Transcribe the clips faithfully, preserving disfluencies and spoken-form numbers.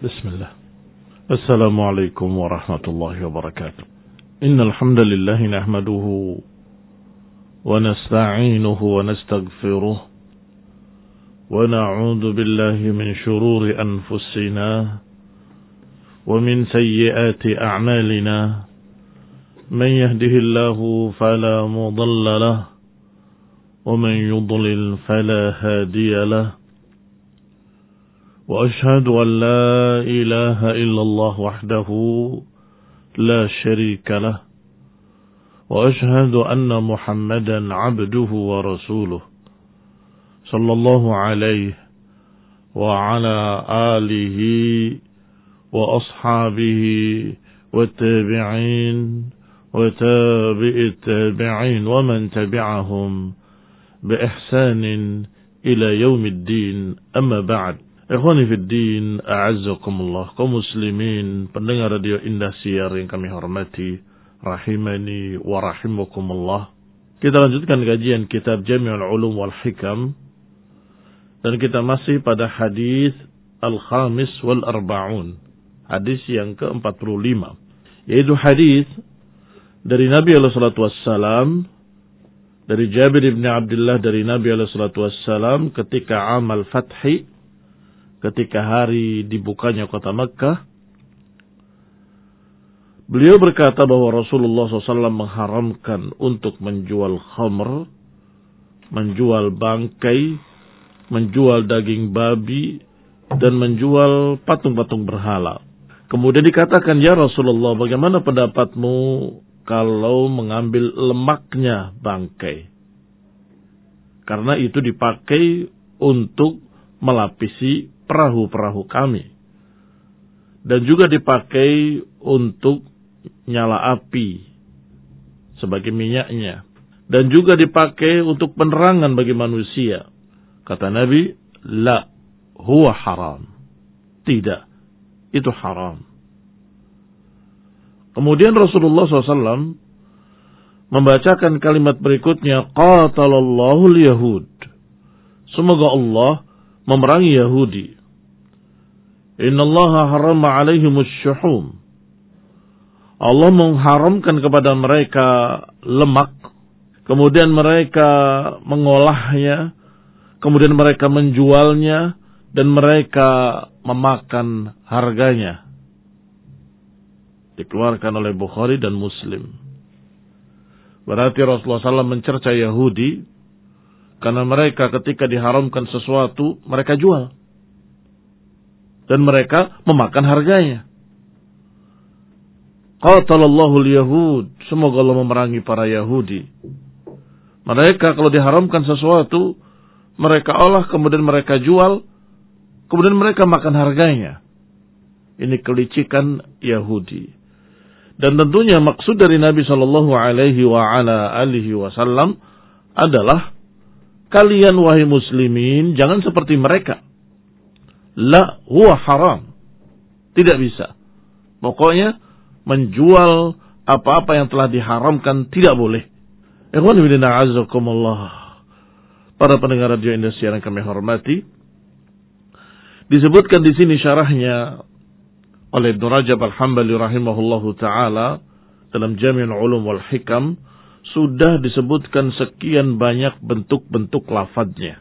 Bismillah. Assalamualaikum warahmatullahi wabarakatuh. Innal hamdalillah nahmaduhu wa nasta'inuhu wa nastaghfiruh wa na'udzu billahi min shururi anfusina wa min sayyiati a'malina. Man yahdihillahu fala mudilla lahu wa man yudlil fala hadiya lahu. وأشهد أن لا إله إلا الله وحده لا شريك له وأشهد أن محمدا عبده ورسوله صلى الله عليه وعلى آله وأصحابه والتابعين وتابع التابعين ومن تبعهم بإحسان إلى يوم الدين. أما بعد. Ikhwani fiddin, a'azzakumullah, kaum muslimin, pendengar radio Indah Siar yang kami hormati, rahimani wa rahimakumullah. Kita lanjutkan kajian kitab Jami'ul Ulum wal Hikam, dan kita masih pada hadis Al-Khamis wal Arba'un, hadis yang ke empat puluh lima, yaitu hadis dari Nabi alaihi salatu wassalam, dari Jabir bin Abdullah dari Nabi alaihi salatu wassalam ketika amal fathi, ketika hari dibukanya kota Makkah, beliau berkata bahwa Rasulullah shallallahu alaihi wasallam mengharamkan untuk menjual khamr, menjual bangkai, menjual daging babi, dan menjual patung-patung berhala. Kemudian dikatakan, ya Rasulullah, bagaimana pendapatmu kalau mengambil lemaknya bangkai? Karena itu dipakai untuk melapisi perahu-perahu kami, dan juga dipakai untuk nyala api sebagai minyaknya, dan juga dipakai untuk penerangan bagi manusia. Kata Nabi, la huwa haram, tidak, itu haram. Kemudian Rasulullah shallallahu alaihi wasallam membacakan kalimat berikutnya, qatalallahu al-yahud, semoga Allah memerangi Yahudi. Innallaha harama alaihimus syuhum, Allah mengharamkan kepada mereka lemak, kemudian mereka mengolahnya, kemudian mereka menjualnya, dan mereka memakan harganya. Dikeluarkan oleh Bukhari dan Muslim. Berarti Rasulullah shallallahu alaihi wasallam mencerca Yahudi, karena mereka ketika diharamkan sesuatu, mereka jual. Dan mereka memakan harganya. Qatalallahu al-yahud, semoga Allah memerangi para Yahudi. Mereka kalau diharamkan sesuatu, mereka olah, kemudian mereka jual, kemudian mereka makan harganya. Ini kelicikan Yahudi. Dan tentunya maksud dari Nabi Shallallahu Alaihi Wasallam adalah, kalian wahai muslimin jangan seperti mereka. La huwa haram. Tidak bisa. Pokoknya menjual apa-apa yang telah diharamkan tidak boleh. Ikhwan fillah a'azzakumullah. Para pendengar radio Indonesia yang kami hormati, disebutkan di sini syarahnya oleh Ibnu Rajab Al-Hambali rahimahullahu taala dalam Jami'ul Ulum wal Hikam, sudah disebutkan sekian banyak bentuk-bentuk lafadznya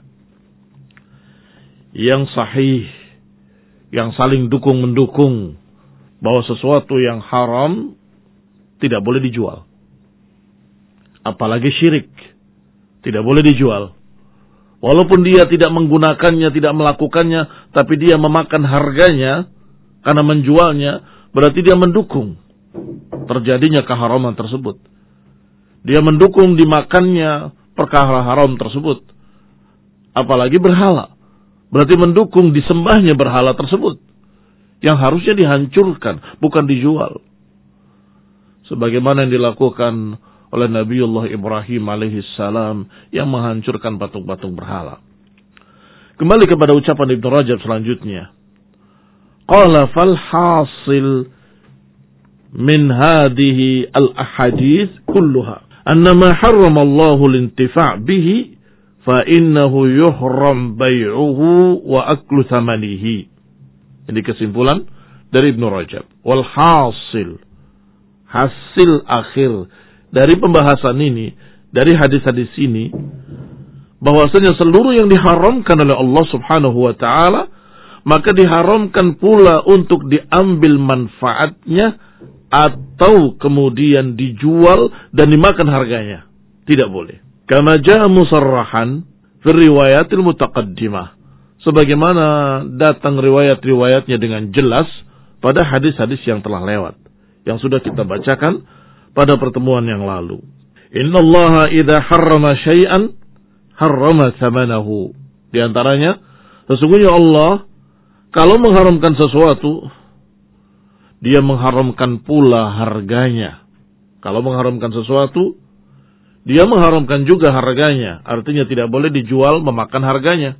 yang sahih, yang saling dukung-mendukung bahwa sesuatu yang haram tidak boleh dijual. Apalagi syirik, tidak boleh dijual. Walaupun dia tidak menggunakannya, tidak melakukannya, tapi dia memakan harganya karena menjualnya, berarti dia mendukung terjadinya keharaman tersebut. Dia mendukung dimakannya perkara haram tersebut. Apalagi berhala, berarti mendukung disembahnya berhala tersebut, yang harusnya dihancurkan, bukan dijual. Sebagaimana yang dilakukan oleh Nabiullah Ibrahim alaihissalam yang menghancurkan patung-patung berhala. Kembali kepada ucapan Ibnu Rajab selanjutnya. Qala fal hasil min hadhihi al-ahadith kulluha annama harrama Allahu al-intifa' bihi fa innahu yuhram bai'uhu wa aklu thamanihi. Ini kesimpulan dari Ibnu Rajab. Wal hasil, hasil akhir dari pembahasan ini, dari hadis-hadis ini, bahwasanya seluruh yang diharamkan oleh Allah Subhanahu wa taala, maka diharamkan pula untuk diambil manfaatnya atau kemudian dijual dan dimakan harganya. Tidak boleh. Kama jaa musarrahan fi riwayatil mutaqaddimah. Sebagaimana datang riwayat-riwayatnya dengan jelas pada hadis-hadis yang telah lewat, yang sudah kita bacakan pada pertemuan yang lalu. Innallaha idza harrama syai'an harrama thamanahu. Di antaranya, sesungguhnya Allah kalau mengharamkan sesuatu, dia mengharamkan pula harganya. Kalau mengharamkan sesuatu, dia mengharamkan juga harganya. Artinya tidak boleh dijual memakan harganya.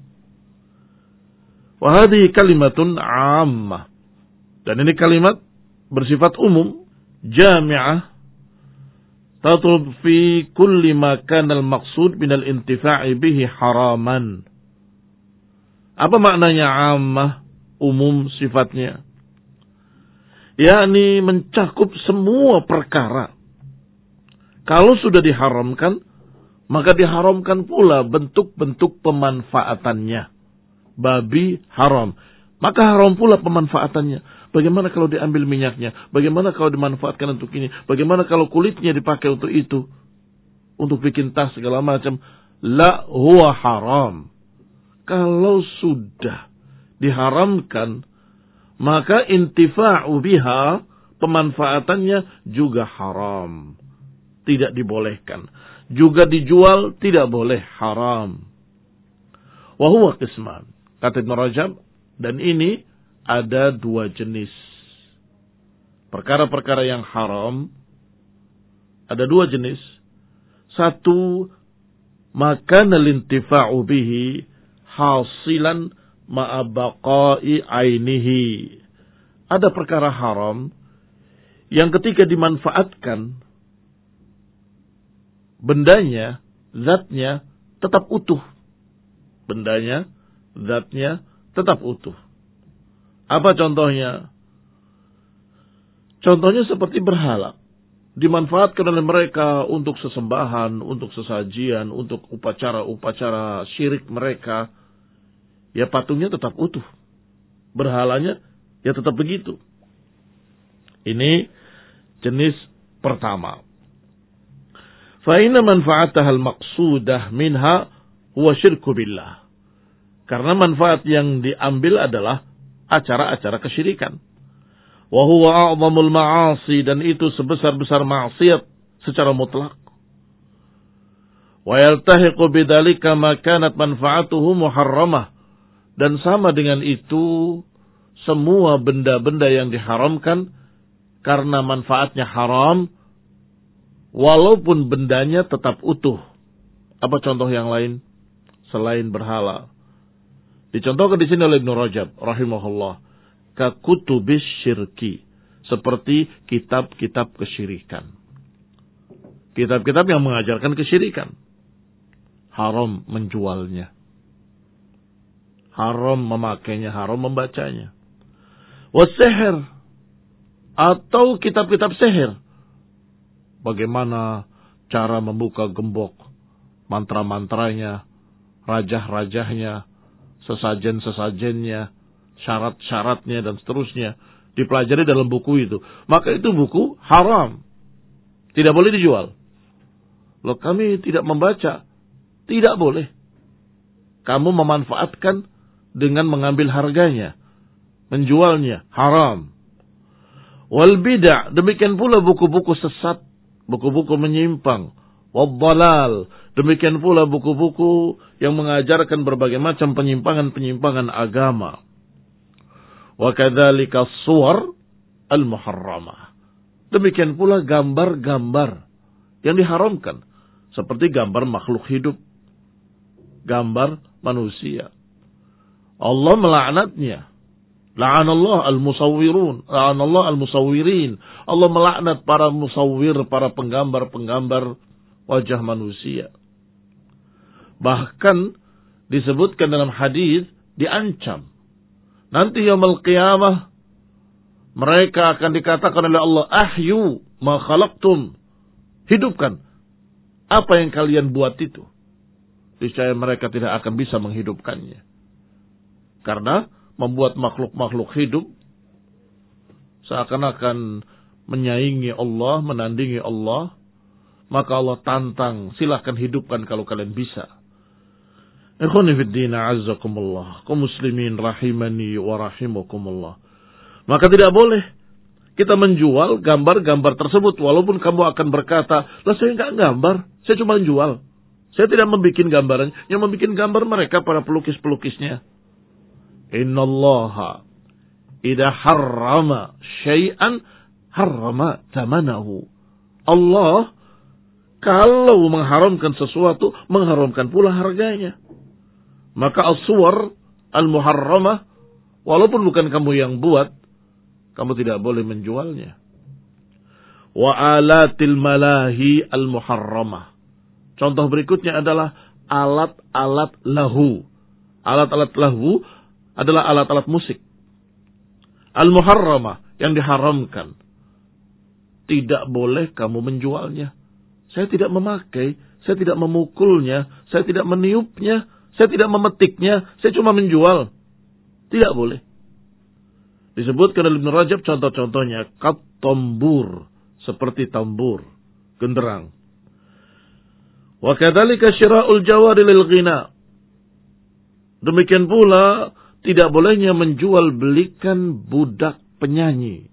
Wahadi kalimatun ammah. Dan ini kalimat bersifat umum. Jami'ah. Tatlub fi kulli ma kana al-maqsud minal intifa'i bihi haraman. Apa maknanya ammah? Umum sifatnya. Yakni mencakup semua perkara. Kalau sudah diharamkan, maka diharamkan pula bentuk-bentuk pemanfaatannya. Babi haram, maka haram pula pemanfaatannya. Bagaimana kalau diambil minyaknya? Bagaimana kalau dimanfaatkan untuk ini? Bagaimana kalau kulitnya dipakai untuk itu? Untuk bikin tas segala macam. La huwa haram. Kalau sudah diharamkan, maka intifa'u biha, pemanfaatannya juga haram. Tidak dibolehkan. Juga dijual tidak boleh, haram. Wa huwa qisman. Kata Ibnu Rajab, dan ini ada dua jenis. Perkara-perkara yang haram ada dua jenis. Satu, makana lintifa'u bihi hasilan ma'a baqa'i ainihi. Ada perkara haram yang ketika dimanfaatkan, bendanya, zatnya tetap utuh. Bendanya, zatnya tetap utuh. Apa contohnya? Contohnya seperti berhala. Dimanfaatkan oleh mereka untuk sesembahan, untuk sesajian, untuk upacara-upacara syirik mereka. Ya patungnya tetap utuh. Berhalanya ya tetap begitu. Ini jenis pertama. Fa inna manfa'ataha al-maqsudah minha huwa syirku billah. Karena manfaat yang diambil adalah acara-acara kesyirikan. Wa huwa a'zamul ma'asi, dan itu sebesar-besar maksiat secara mutlak. Wa yaltahiqu bidzalika ma kanat manfaatuhu muharramah, dan sama dengan itu semua benda-benda yang diharamkan karena manfaatnya haram walaupun bendanya tetap utuh. Apa contoh yang lain selain berhala? Dicontohkan di sini oleh Ibnu Rajab rahimahullah, ka kutubis syirki, seperti kitab-kitab kesyirikan. Kitab-kitab yang mengajarkan kesyirikan. Haram menjualnya. Haram memakainya, haram membacanya. Wasihir, atau kitab-kitab sihir. Bagaimana cara membuka gembok, mantra-mantranya, rajah-rajahnya, sesajen-sesajennya, syarat-syaratnya, dan seterusnya. Dipelajari dalam buku itu. Maka itu buku haram. Tidak boleh dijual. Loh, kami tidak membaca. Tidak boleh. Kamu memanfaatkan dengan mengambil harganya. Menjualnya. Haram. Wal bid'ah. Demikian pula buku-buku sesat. Buku-buku menyimpang. Wal dalal. Demikian pula buku-buku yang mengajarkan berbagai macam penyimpangan-penyimpangan agama. Wa kadzalika as-suwar al-muharramah. Demikian pula gambar-gambar yang diharamkan, seperti gambar makhluk hidup, gambar manusia. Allah melaknatnya. La'anallah al-musawwirun, la'anallah al-musawwirin. Allah melaknat para musawwir, para penggambar-penggambar wajah manusia. Bahkan disebutkan dalam hadis, diancam Nanti yaumul qiyamah mereka akan dikatakan oleh Allah, ahyu ma khalaqtum. Hidupkan apa yang kalian buat itu. Niscaya mereka tidak akan bisa menghidupkannya. Karena membuat makhluk-makhluk hidup seakan-akan menyaingi Allah, menandingi Allah. Maka Allah tantang, silahkan hidupkan kalau kalian bisa. Ikhwani fiddin, a'azzakumullah, kaum muslimin rahimani wa rahimakumullah. Maka tidak boleh kita menjual gambar-gambar tersebut. Walaupun kamu akan berkata, lah saya enggak gambar, saya cuma menjual. Saya tidak membuat gambaran. Yang membuat gambar mereka para pelukis-pelukisnya. Innallaha idha harrama syai'an harrama tamanahu. Allah kalau mengharamkan sesuatu, mengharamkan pula harganya. Maka as-suwar al-muharramah, walaupun bukan kamu yang buat, kamu tidak boleh menjualnya. Wa alatil malahi al-muharramah. Contoh berikutnya adalah alat-alat lahu. Alat-alat lahu adalah alat-alat musik. Al-muharramah, yang diharamkan. Tidak boleh kamu menjualnya. Saya tidak memakai, saya tidak memukulnya, saya tidak meniupnya, saya tidak memetiknya, saya cuma menjual. Tidak boleh. Disebutkan oleh Ibnu Rajab contoh-contohnya, kat tambur, seperti tambur, genderang. Wa kadzalika syira'ul jawari lil ghina. Demikian pula tidak bolehnya menjual belikan budak penyanyi.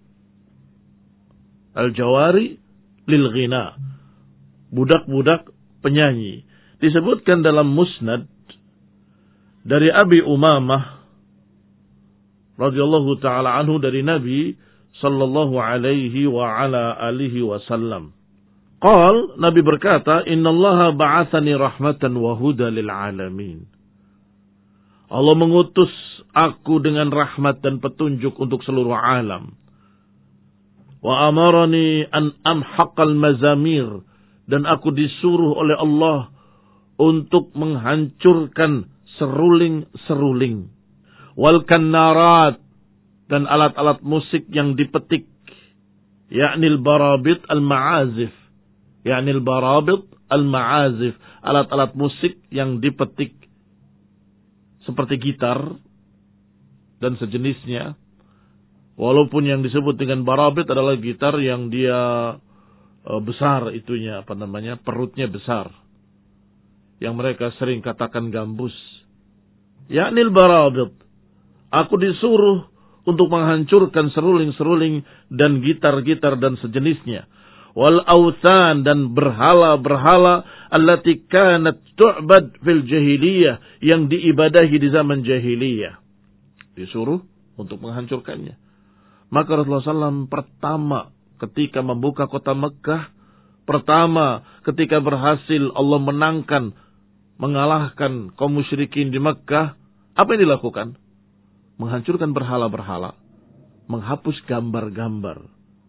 Al-jawari lil ghina. Budak-budak penyanyi. Disebutkan dalam Musnad dari Abi Umamah radhiyallahu taala anhu dari Nabi sallallahu alaihi wa ala alihi wasallam. Qal, Nabi berkata, "Innallaha ba'atsani rahmatan wa huda lil alamin." Allah mengutus aku dengan rahmat dan petunjuk untuk seluruh alam. Wa amarani an amhaqal mazamir, dan aku disuruh oleh Allah untuk menghancurkan seruling-seruling. Wal kannarat, dan alat-alat musik yang dipetik. Ya'nil barabit al-ma'azif. Ya'nil barabit al-ma'azif. Alat-alat musik yang dipetik. Seperti gitar dan sejenisnya. Walaupun yang disebut dengan barabit adalah gitar yang dia besar itunya, apa namanya, perutnya besar, yang mereka sering katakan gambus. Ya'nil barabit, aku disuruh untuk menghancurkan seruling-seruling dan gitar-gitar dan sejenisnya. Wal awthan, dan berhala-berhala allati kanat tu'bad fil jahiliyah, yang diibadahi di zaman jahiliyah. Disuruh untuk menghancurkannya. Maka Rasulullah shallallahu alaihi wasallam pertama ketika membuka kota Mekah, pertama ketika berhasil Allah menangkan, mengalahkan kaum musyrikin di Mekah, apa yang dilakukan? Menghancurkan berhala-berhala, menghapus gambar-gambar.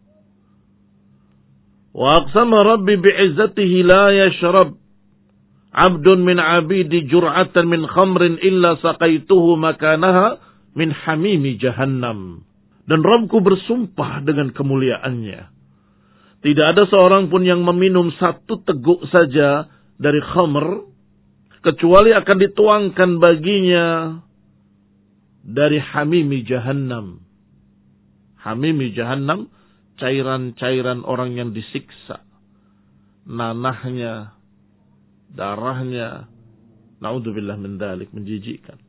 Wa aqsama rabbi bi'izzatihi la yashrab abdun min abidi jur'atan min khamrin illa saqaituhu makanaha min hamimi jahannam. Dan Rabbku bersumpah dengan kemuliaannya, tidak ada seorang pun yang meminum satu teguk saja dari khamr, kecuali akan dituangkan baginya dari hamimi jahannam. Hamimi jahannam, cairan-cairan orang yang disiksa, nanahnya, darahnya, naudzubillah min dzalik, menjijikkan.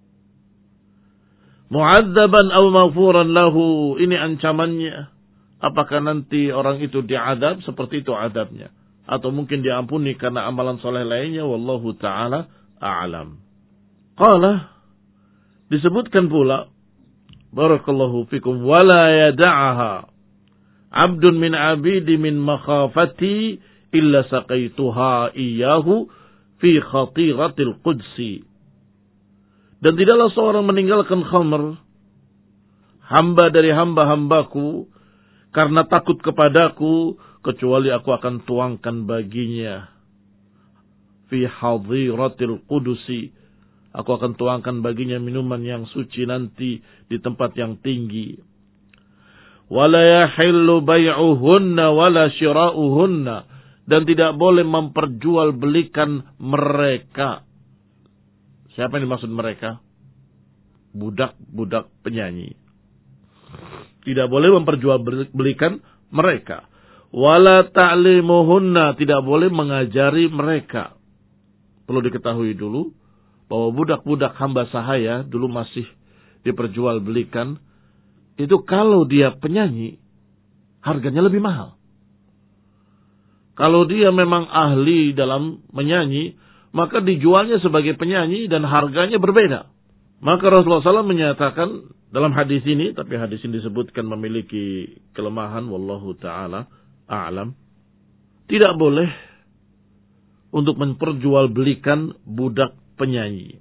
Mu'adzaban aw maghfuran lahu, ini ancamannya. Apakah nanti orang itu diadab seperti itu adabnya, atau mungkin diampuni karena amalan soleh lainnya, wallahu taala a'lam. Qala, disebutkan pula, barakallahu fikum, wala yada'aha abdun min abidi min makhafati illa saqaituha iyyahu fi khatiratil qudsi. Dan tidaklah seorang meninggalkan khamr, hamba dari hamba-hambaku, karena takut kepadaku, kecuali aku akan tuangkan baginya fi hadhiratil qudusi, Aku akan tuangkan baginya minuman yang suci nanti di tempat yang tinggi. Wala yahillu bay'uhunna wala syira'uhunna. Dan tidak boleh memperjualbelikan mereka. Siapa yang dimaksud mereka? Budak-budak penyanyi. Tidak boleh memperjualbelikan mereka. Wala ta'limuhunna. Tidak boleh mengajari mereka. Perlu diketahui dulu bahwa budak-budak hamba sahaya dulu masih diperjualbelikan. Itu kalau dia penyanyi, harganya lebih mahal. Kalau dia memang ahli dalam menyanyi, maka dijualnya sebagai penyanyi dan harganya berbeda. Maka Rasulullah shallallahu alaihi wasallam menyatakan dalam hadis ini, tapi hadis ini disebutkan memiliki kelemahan, wallahu ta'ala a'lam. Tidak boleh untuk memperjualbelikan budak penyanyi.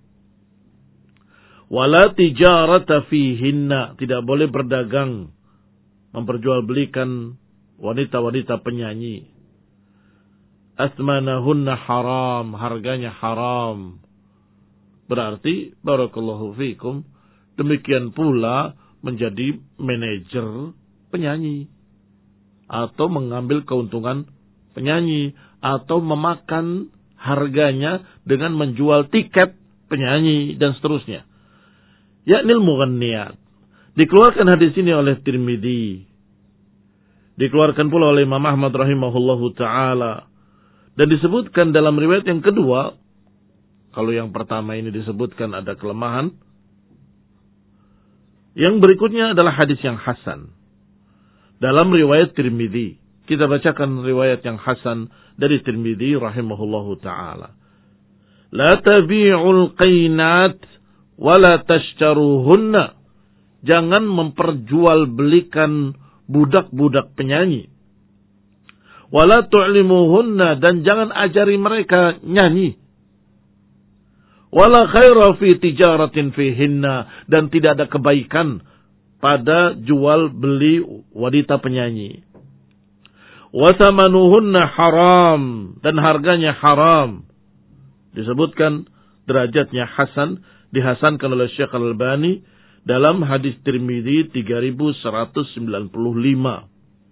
Wala tijarata fihinna. Tidak boleh berdagang, memperjualbelikan wanita-wanita penyanyi. Asmanahunna haram. Harganya haram. Berarti, barakallahu fikum, demikian pula menjadi manajer penyanyi. Atau mengambil keuntungan penyanyi. Atau memakan harganya dengan menjual tiket penyanyi dan seterusnya. Yaknil mughanniyat. Dikeluarkan hadis ini oleh Tirmidzi. Dikeluarkan pula oleh Imam Ahmad rahimahullahu ta'ala. Dan disebutkan dalam riwayat yang kedua. Kalau yang pertama ini disebutkan ada kelemahan. Yang berikutnya adalah hadis yang hasan. Dalam riwayat Tirmidzi. Kita bacakan riwayat yang hasan dari Tirmidzi rahimahullahu ta'ala. La tabi'ul qainat wa la tashtaruhunna. Jangan memperjualbelikan budak-budak penyanyi. Wa la tu'limuhunna. Dan jangan ajari mereka nyanyi. Wa la khaira fi tijaratin fihinna. Dan tidak ada kebaikan pada jual beli wanita penyanyi. Wasamanuhunna haram. Dan harganya haram. Disebutkan derajatnya hasan. Dihasankan oleh Syekh Al-Albani. Dalam hadis Tirmidzi tiga ribu seratus sembilan puluh lima.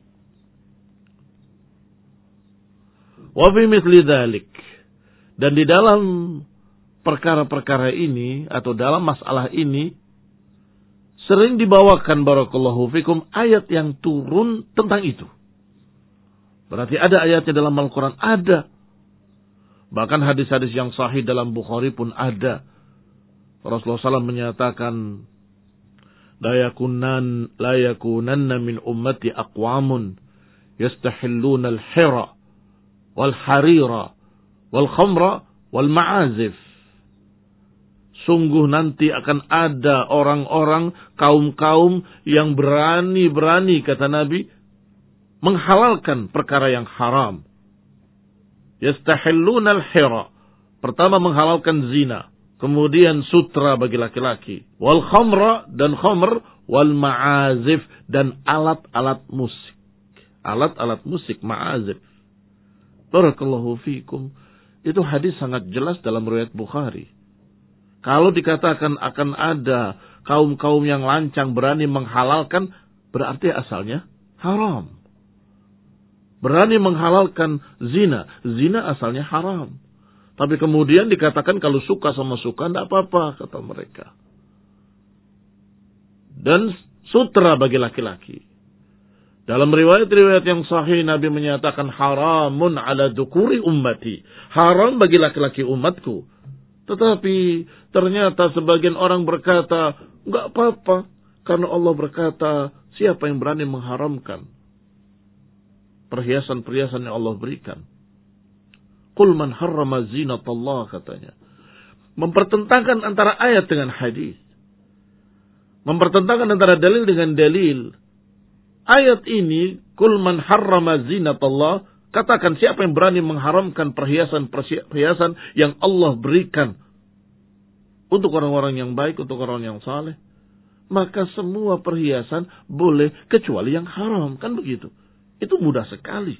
Wa fi mithli dzalik. Dan di dalam perkara-perkara ini. Atau dalam masalah ini. Sering dibawakan barakallahu fikum. Ayat yang turun tentang itu. Berarti ada ayatnya dalam Al-Quran? Ada. Bahkan hadis-hadis yang sahih dalam Bukhari pun ada. Rasulullah shallallahu alaihi wasallam menyatakan, La yakunan, la yakunanna min ummati aqwamun, yastahilluna al-hira, wal-harira, wal-khamra, wal-ma'azif. Sungguh nanti akan ada orang-orang, kaum-kaum yang berani-berani, kata Nabi, menghalalkan perkara yang haram. Yastahilluna al-hira. Pertama menghalalkan zina. Kemudian sutra bagi laki-laki. Wal khamra dan khamr. Wal ma'azif dan alat-alat musik. Alat-alat musik ma'azif. Barakallahu fikum. Itu hadis sangat jelas dalam riwayat Bukhari. Kalau dikatakan akan ada kaum-kaum yang lancang berani menghalalkan, berarti asalnya haram. Berani menghalalkan zina. Zina asalnya haram. Tapi kemudian dikatakan kalau suka sama suka, tidak apa-apa, kata mereka. Dan sutra bagi laki-laki. Dalam riwayat-riwayat yang sahih, Nabi menyatakan haramun ala dukuri ummati. Haram bagi laki-laki umatku. Tetapi ternyata sebagian orang berkata, enggak apa-apa. Karena Allah berkata, siapa yang berani mengharamkan perhiasan-perhiasan yang Allah berikan. Qul man harrama zinatallah, katanya. Mempertentangkan antara ayat dengan hadis. Mempertentangkan antara dalil dengan dalil. Ayat ini, Qul man harrama zinatallah, katakan siapa yang berani mengharamkan perhiasan-perhiasan yang Allah berikan untuk orang-orang yang baik, untuk orang yang saleh. Maka semua perhiasan boleh kecuali yang haram. Kan begitu. Itu mudah sekali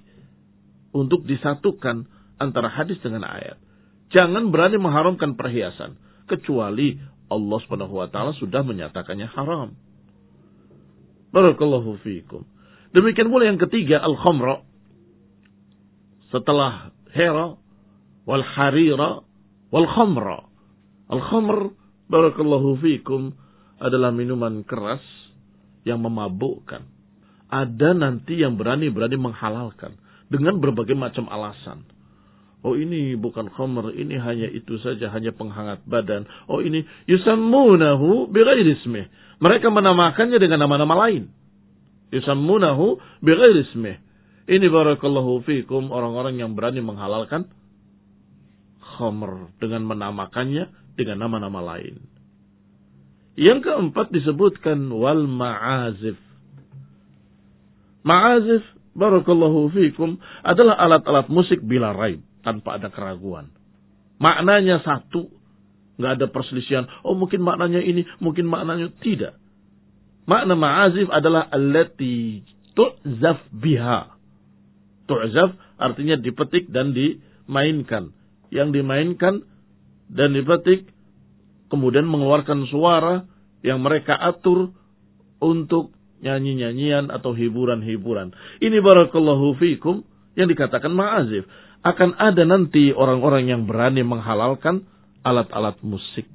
untuk disatukan antara hadis dengan ayat. Jangan berani mengharamkan perhiasan. kecuali Allah Subhanahu wa taala sudah menyatakannya haram. Barakallahu fiikum. Demikian pula yang ketiga, al-khamra. Setelah hera wal harira wal khamra. Al-khamr, barakallahu fiikum, adalah minuman keras yang memabukkan. Ada nanti yang berani-berani menghalalkan dengan berbagai macam alasan. Oh, ini bukan khamr, ini hanya itu saja, hanya penghangat badan. Oh, ini yusammunahu bighairi ismih. Mereka menamakannya dengan nama-nama lain. Yusammunahu bighairi ismih. Ini barakallahu fiikum orang-orang yang berani menghalalkan khamr dengan menamakannya dengan nama-nama lain. Yang keempat disebutkan wal ma'azif. Ma'azif, barakallahu fiikum, adalah alat-alat musik bila raib, tanpa ada keraguan. Maknanya satu, nggak ada perselisihan. Oh, mungkin maknanya ini, mungkin maknanya tidak. Makna ma'azif adalah allati tu'zaf biha. Tu'zaf artinya dipetik dan dimainkan. Yang dimainkan dan dipetik, kemudian mengeluarkan suara yang mereka atur untuk nyanyi-nyanyian atau hiburan-hiburan. Ini barakallahu fiikum yang dikatakan ma'azif. Akan ada nanti orang-orang yang berani menghalalkan alat-alat musik.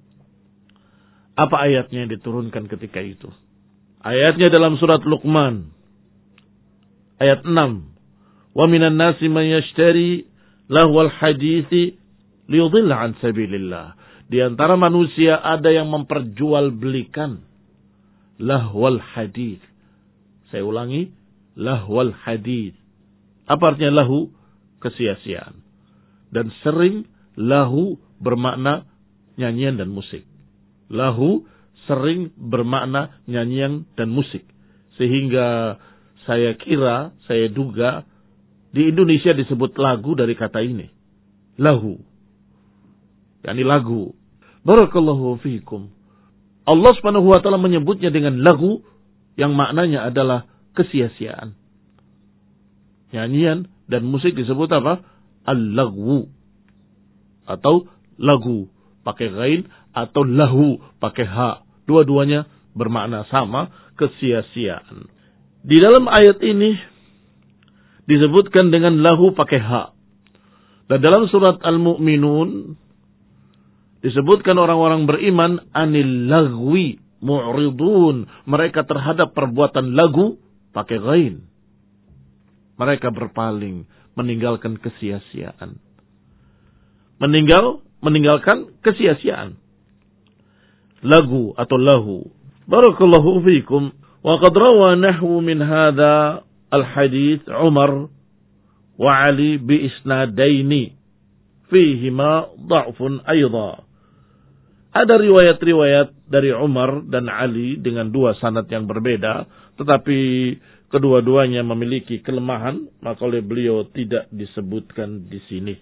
Apa ayatnya yang diturunkan ketika itu? Ayatnya dalam surat Luqman. Ayat enam. Wa minan nasi man yashtari lahwal hadithi liyudhilla an sabilillah. Di antara manusia ada yang memperjualbelikan lahwal hadith. Saya ulangi, lahwal hadith. Apa artinya lahu? Kesia-siaan. Dan sering lahu bermakna nyanyian dan musik. Lahu sering bermakna nyanyian dan musik. Sehingga saya kira, saya duga, di Indonesia disebut lagu dari kata ini. Lahu. yakni lagu. Barakallahu fiikum. Allah Subhanahu wa taala menyebutnya dengan lagu yang maknanya adalah kesia-siaan. Nyanyian dan musik disebut apa? Al-lagwu. Atau lagu pakai ghain atau lahu pakai ha. Dua-duanya bermakna sama, kesia-siaan. Di dalam ayat ini disebutkan dengan lahu pakai ha. Dan dalam surat Al-Mu'minun disebutkan orang-orang beriman anil lagwi mu'ridun. Mereka terhadap perbuatan lagu pakai ghain. Mereka berpaling, meninggalkan kesia-siaan. Meninggal, meninggalkan kesia-siaan. Lagu atau lahu. Barakallahu fiikum. Wa qad rawa nahwu min hadha al-hadith Umar wa Ali bi isnadaini fihima dha'fun aidha. Ada riwayat-riwayat dari Umar dan Ali dengan dua sanad yang berbeda, tetapi kedua-duanya memiliki kelemahan, maka oleh beliau tidak disebutkan di sini.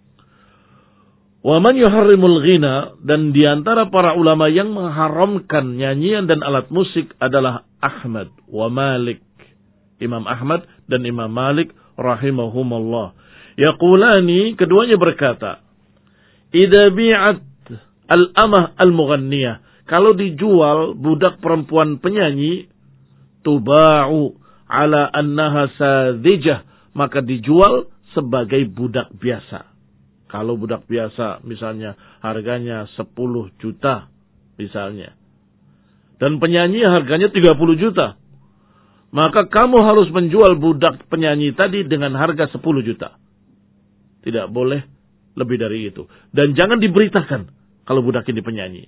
Wa man yuharrimul ghina, dan di antara para ulama yang mengharamkan nyanyian dan alat musik adalah Ahmad wa Malik. Imam Ahmad dan Imam Malik rahimahumullah. Yaqulani, keduanya berkata, idza bi'at al-amah al-mughanniyah, kalau dijual budak perempuan penyanyi, tuba'u ala annaha sadijah, maka dijual sebagai budak biasa. Kalau budak biasa misalnya harganya sepuluh juta misalnya, dan penyanyi harganya tiga puluh juta, maka kamu harus menjual budak penyanyi tadi dengan harga sepuluh juta. Tidak boleh lebih dari itu. Dan jangan diberitakan kalau budak ini penyanyi.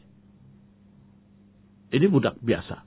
Ini budak biasa.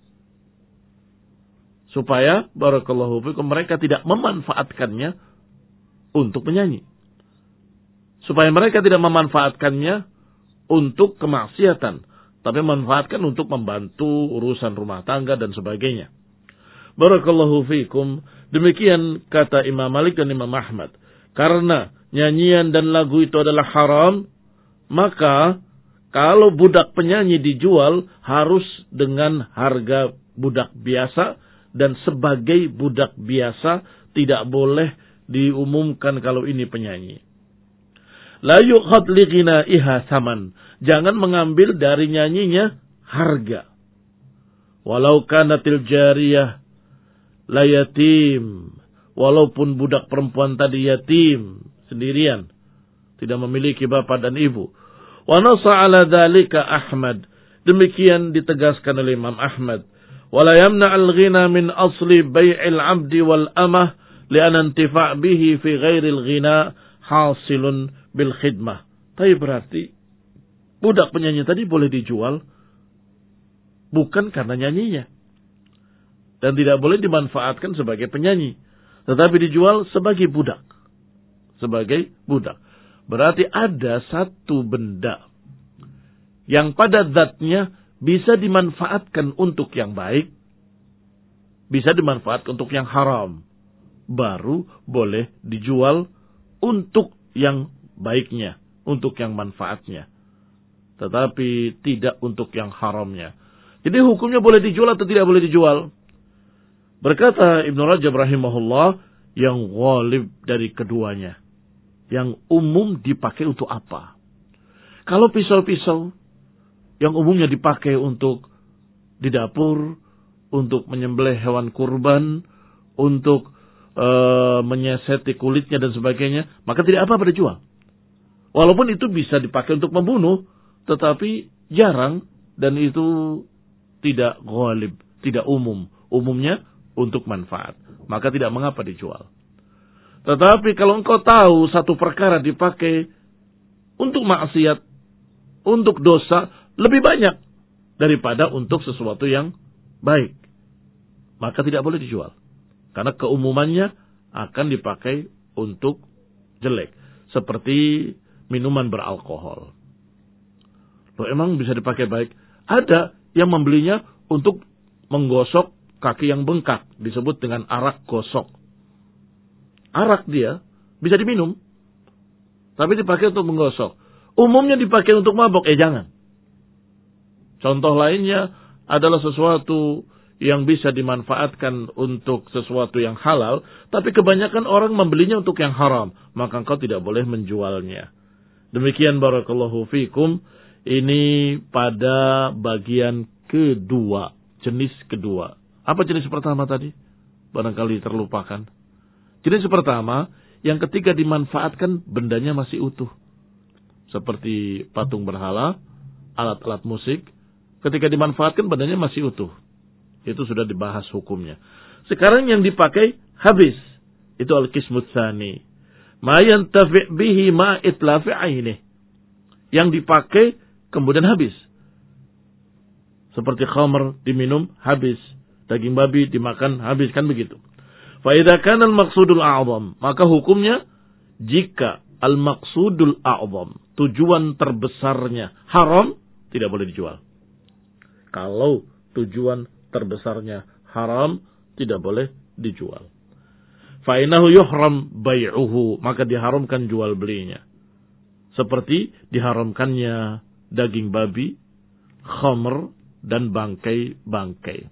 Supaya barakallahu fikum mereka tidak memanfaatkannya untuk penyanyi. Supaya mereka tidak memanfaatkannya untuk kemaksiatan, tapi memanfaatkan untuk membantu urusan rumah tangga dan sebagainya. Barakallahu fikum. Demikian kata Imam Malik dan Imam Ahmad. Karena nyanyian dan lagu itu adalah haram, maka kalau budak penyanyi dijual harus dengan harga budak biasa, dan sebagai budak biasa tidak boleh diumumkan kalau ini penyanyi. La yukhad li ghina'iha saman. Jangan mengambil dari nyanyinya harga. Walau kanatil jariyah la yatim. Walaupun budak perempuan tadi yatim, sendirian, tidak memiliki bapak dan ibu. Wa nassa ala dzalika Ahmad. Demikian ditegaskan oleh Imam Ahmad. Wala yamna al-ghina min asli bai'il 'abdi wal amah li'anna intifa' bihi fi ghairil ghina hasilun bil khidmah. Tapi berarti budak penyanyi tadi boleh dijual bukan karena nyanyinya. Dan tidak boleh dimanfaatkan sebagai penyanyi. Tetapi dijual sebagai budak. Sebagai budak. Berarti ada satu benda yang pada zatnya bisa dimanfaatkan untuk yang baik. Bisa dimanfaatkan untuk yang haram. Baru boleh dijual untuk yang baiknya. Untuk yang manfaatnya. Tetapi tidak untuk yang haramnya. Jadi hukumnya boleh dijual atau tidak boleh dijual? Berkata Ibnu Rajab rahimahullah, yang ghalib dari keduanya. Yang umum dipakai untuk apa? Kalau pisau-pisau yang umumnya dipakai untuk di dapur, untuk menyembelih hewan kurban, untuk e, menyeseti kulitnya dan sebagainya, maka tidak apa-apa dijual. Walaupun itu bisa dipakai untuk membunuh, tetapi jarang dan itu tidak ghalib, tidak umum. Umumnya untuk manfaat. Maka tidak mengapa dijual. Tetapi kalau engkau tahu satu perkara dipakai untuk maksiat, untuk dosa, lebih banyak daripada untuk sesuatu yang baik, maka tidak boleh dijual. Karena keumumannya akan dipakai untuk jelek. Seperti minuman beralkohol. Loh, emang bisa dipakai baik? Ada yang membelinya untuk menggosok kaki yang bengkak, disebut dengan arak gosok. Arak dia bisa diminum, tapi dipakai untuk menggosok. Umumnya dipakai untuk mabok, eh jangan. Contoh lainnya adalah sesuatu yang bisa dimanfaatkan untuk sesuatu yang halal, tapi kebanyakan orang membelinya untuk yang haram, maka engkau tidak boleh menjualnya. Demikian barakallahu fikum, ini pada bagian kedua, jenis kedua. Apa jenis pertama tadi? Barangkali terlupakan. Jenis pertama, yang ketika dimanfaatkan bendanya masih utuh. Seperti patung berhala, alat-alat musik. Ketika dimanfaatkan bendanya masih utuh. Itu sudah dibahas hukumnya. Sekarang yang dipakai habis. Itu al-qismut tsani. Ma yantafi' bihi ma itlafi 'ainih. Yang dipakai kemudian habis. Seperti khamr diminum habis. Daging babi dimakan habis, kan begitu. Fa idza kana al-maqsudul a'zam, maka hukumnya jika al-maqsudul a'zam, tujuan terbesarnya haram, tidak boleh dijual. Kalau tujuan terbesarnya haram, tidak boleh dijual. Fa innahu yuhram bai'uhu, maka diharamkan jual belinya. Seperti diharamkannya daging babi, khamr dan bangkai-bangkai.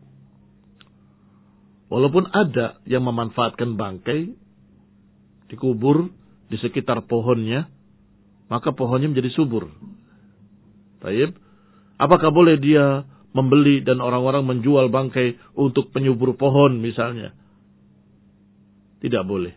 Walaupun ada yang memanfaatkan bangkai dikubur di sekitar pohonnya, maka pohonnya menjadi subur. Baik, apakah boleh dia membeli dan orang-orang menjual bangkai untuk penyubur pohon misalnya? Tidak boleh.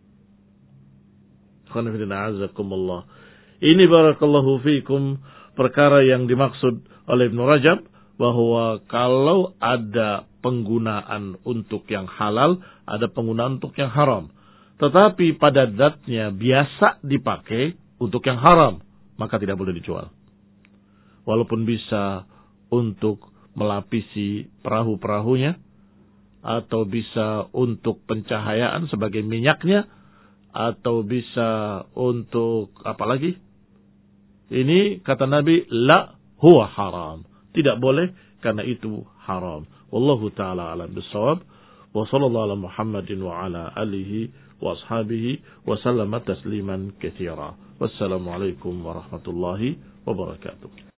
Ini barakallahu fikum perkara yang dimaksud oleh Ibnu Rajab, bahwa kalau ada penggunaan untuk yang halal, ada penggunaan untuk yang haram. Tetapi pada zatnya biasa dipakai untuk yang haram, maka tidak boleh dijual. Walaupun bisa untuk melapisi perahu-perahunya, atau bisa untuk pencahayaan sebagai minyaknya, atau bisa untuk apa lagi? Ini kata Nabi, la huwa haram. Tidak boleh karena itu haram. Wallahu ta'ala alam bisawab. Wa sallallahu ala Muhammadin wa ala alihi wa ashabihi wa sallama tasliman katsira. Wassalamualaikum warahmatullahi wabarakatuh.